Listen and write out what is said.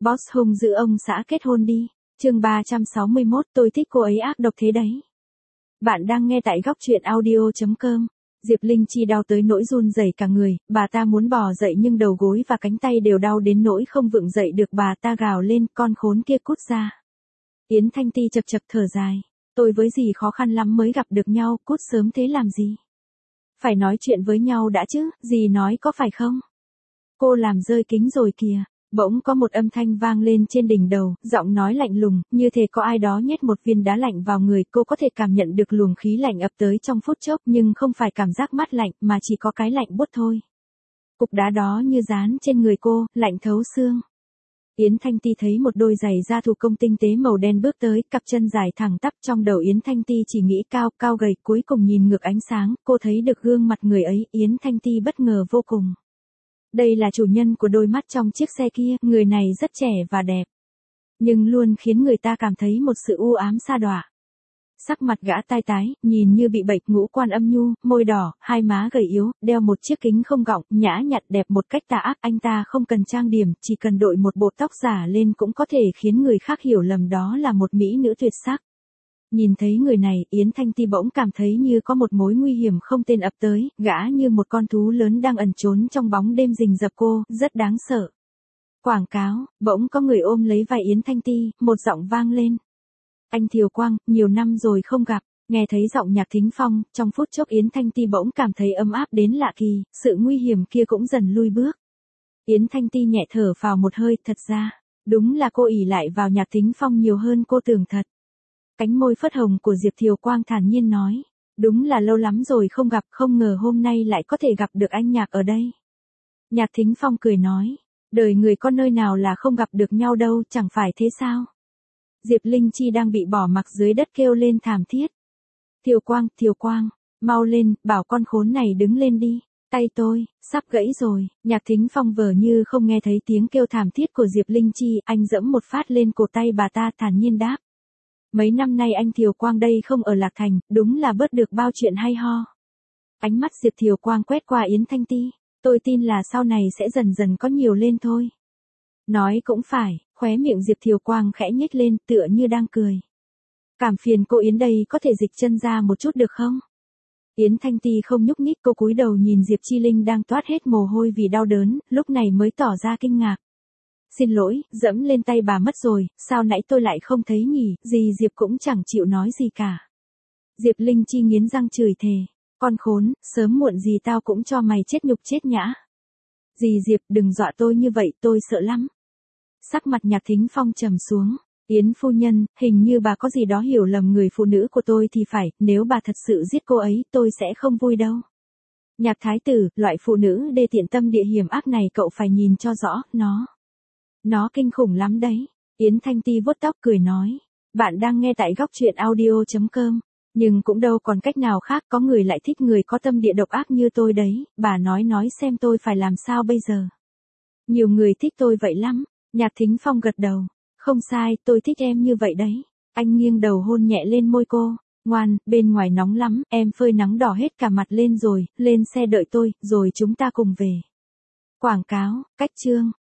Boss hung dữ ông xã kết hôn đi. Chương 361, tôi thích cô ấy ác độc thế đấy. Bạn đang nghe tại góc truyện audio.com. Diệp Linh Chi đau tới nỗi run rẩy cả người, bà ta muốn bò dậy nhưng đầu gối và cánh tay đều đau đến nỗi không vựng dậy được, bà ta gào lên, con khốn kia cút ra. Yến Thanh Ti chật chật thở dài, tôi với dì khó khăn lắm mới gặp được nhau, cút sớm thế làm gì? Phải nói chuyện với nhau đã chứ, dì nói có phải không? Cô làm rơi kính rồi kìa. Bỗng có một âm thanh vang lên trên đỉnh đầu, giọng nói lạnh lùng, như thể có ai đó nhét một viên đá lạnh vào người. Cô có thể cảm nhận được luồng khí lạnh ập tới trong phút chốc, nhưng không phải cảm giác mát lạnh mà chỉ có cái lạnh buốt thôi. Cục đá đó như dán trên người cô, lạnh thấu xương. Yến Thanh Ti thấy một đôi giày da thủ công tinh tế màu đen bước tới, cặp chân dài thẳng tắp. Trong đầu Yến Thanh Ti chỉ nghĩ cao, cao gầy, cuối cùng nhìn ngược ánh sáng, cô thấy được gương mặt người ấy, Yến Thanh Ti bất ngờ vô cùng. Đây là chủ nhân của đôi mắt trong chiếc xe kia, người này rất trẻ và đẹp. Nhưng luôn khiến người ta cảm thấy một sự u ám sa đọa. Sắc mặt gã tai tái, nhìn như bị bệnh, ngũ quan âm nhu, môi đỏ, hai má gầy yếu, đeo một chiếc kính không gọng, nhã nhặn đẹp một cách tà ác. Anh ta không cần trang điểm, chỉ cần đội một bộ tóc giả lên cũng có thể khiến người khác hiểu lầm đó là một mỹ nữ tuyệt sắc. Nhìn thấy người này, Yến Thanh Ti bỗng cảm thấy như có một mối nguy hiểm không tên ập tới, gã như một con thú lớn đang ẩn trốn trong bóng đêm rình rập cô, rất đáng sợ. Quảng cáo, bỗng có người ôm lấy vai Yến Thanh Ti, một giọng vang lên. Anh Thiều Quang, nhiều năm rồi không gặp. Nghe thấy giọng Nhạc Thính Phong, trong phút chốc Yến Thanh Ti bỗng cảm thấy ấm áp đến lạ kỳ, sự nguy hiểm kia cũng dần lui bước. Yến Thanh Ti nhẹ thở vào một hơi, thật ra, đúng là cô ỷ lại vào Nhạc Thính Phong nhiều hơn cô tưởng thật. Cánh môi phớt hồng của Diệp Thiều Quang thản nhiên nói, đúng là lâu lắm rồi không gặp, không ngờ hôm nay lại có thể gặp được anh Nhạc ở đây. Nhạc Thính Phong cười nói, đời người có nơi nào là không gặp được nhau đâu, chẳng phải thế sao? Diệp Linh Chi đang bị bỏ mặc dưới đất kêu lên thảm thiết. Thiều Quang, mau lên, bảo con khốn này đứng lên đi, tay tôi, sắp gãy rồi. Nhạc Thính Phong vờ như không nghe thấy tiếng kêu thảm thiết của Diệp Linh Chi, anh giẫm một phát lên cổ tay bà ta thản nhiên đáp. Mấy năm nay anh Thiều Quang đây không ở Lạc Thành, đúng là bớt được bao chuyện hay ho. Ánh mắt Diệp Thiều Quang quét qua Yến Thanh Ti, tôi tin là sau này sẽ dần dần có nhiều lên thôi. Nói cũng phải, khóe miệng Diệp Thiều Quang khẽ nhếch lên, tựa như đang cười. Cảm phiền cô Yến đây, có thể dịch chân ra một chút được không? Yến Thanh Ti không nhúc nhích, cô cúi đầu nhìn Diệp Chi Linh đang toát hết mồ hôi vì đau đớn, lúc này mới tỏ ra kinh ngạc. Xin lỗi, dẫm lên tay bà mất rồi, sao nãy tôi lại không thấy nhỉ, dì Diệp cũng chẳng chịu nói gì cả. Diệp Linh Chi nghiến răng chửi thề, con khốn, sớm muộn gì tao cũng cho mày chết nhục chết nhã. Dì Diệp đừng dọa tôi như vậy, tôi sợ lắm. Sắc mặt Nhạc Thính Phong trầm xuống, Yến phu nhân, hình như bà có gì đó hiểu lầm người phụ nữ của tôi thì phải, nếu bà thật sự giết cô ấy, tôi sẽ không vui đâu. Nhạc thái tử, loại phụ nữ đê tiện tâm địa hiểm ác này cậu phải nhìn cho rõ, nó kinh khủng lắm đấy. Yến Thanh Ti vuốt tóc cười nói, bạn đang nghe tại góc truyện audio.com, nhưng cũng đâu còn cách nào khác, có người lại thích người có tâm địa độc ác như tôi đấy, bà nói xem tôi phải làm sao bây giờ. Nhiều người thích tôi vậy lắm. Nhạc Thính Phong gật đầu, không sai, tôi thích em như vậy đấy. Anh nghiêng đầu hôn nhẹ lên môi cô, ngoan, bên ngoài nóng lắm, em phơi nắng đỏ hết cả mặt lên rồi, lên xe đợi tôi, rồi chúng ta cùng về. Quảng cáo, cách chương.